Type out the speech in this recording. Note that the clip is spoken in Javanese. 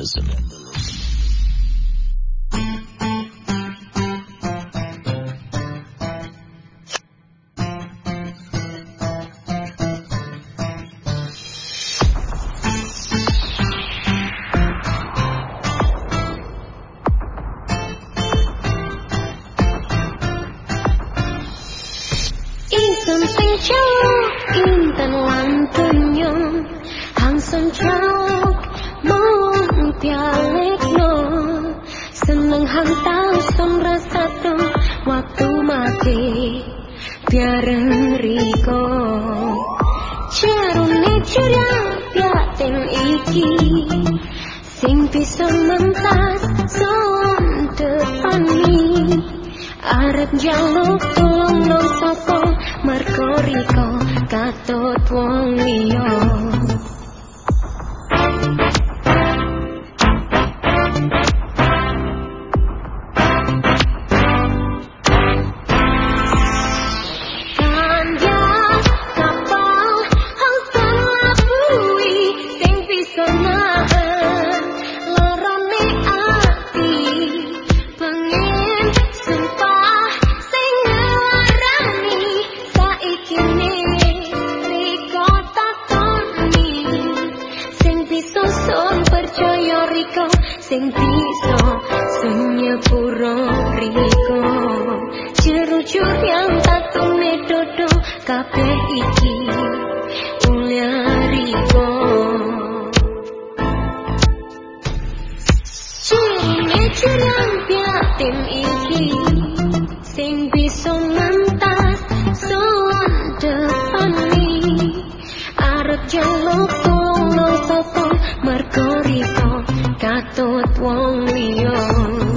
Vandalism. Insan sing jauh intan lantunyo hangsan jauh mong pialekno seneng hantau som rasatu waktu mati biareng riko jarune curang piaten iki sing bisa mentas son depani arep jaluk tulung nang sapa merko riko katut wong liya sing bisa senyepuro riko jerujur yang tatune dodo kabeh iki ulia riko cirine curang piatin iki sing bisa mentas son depani arep jaluk tulung sapa merko riko katut wong liya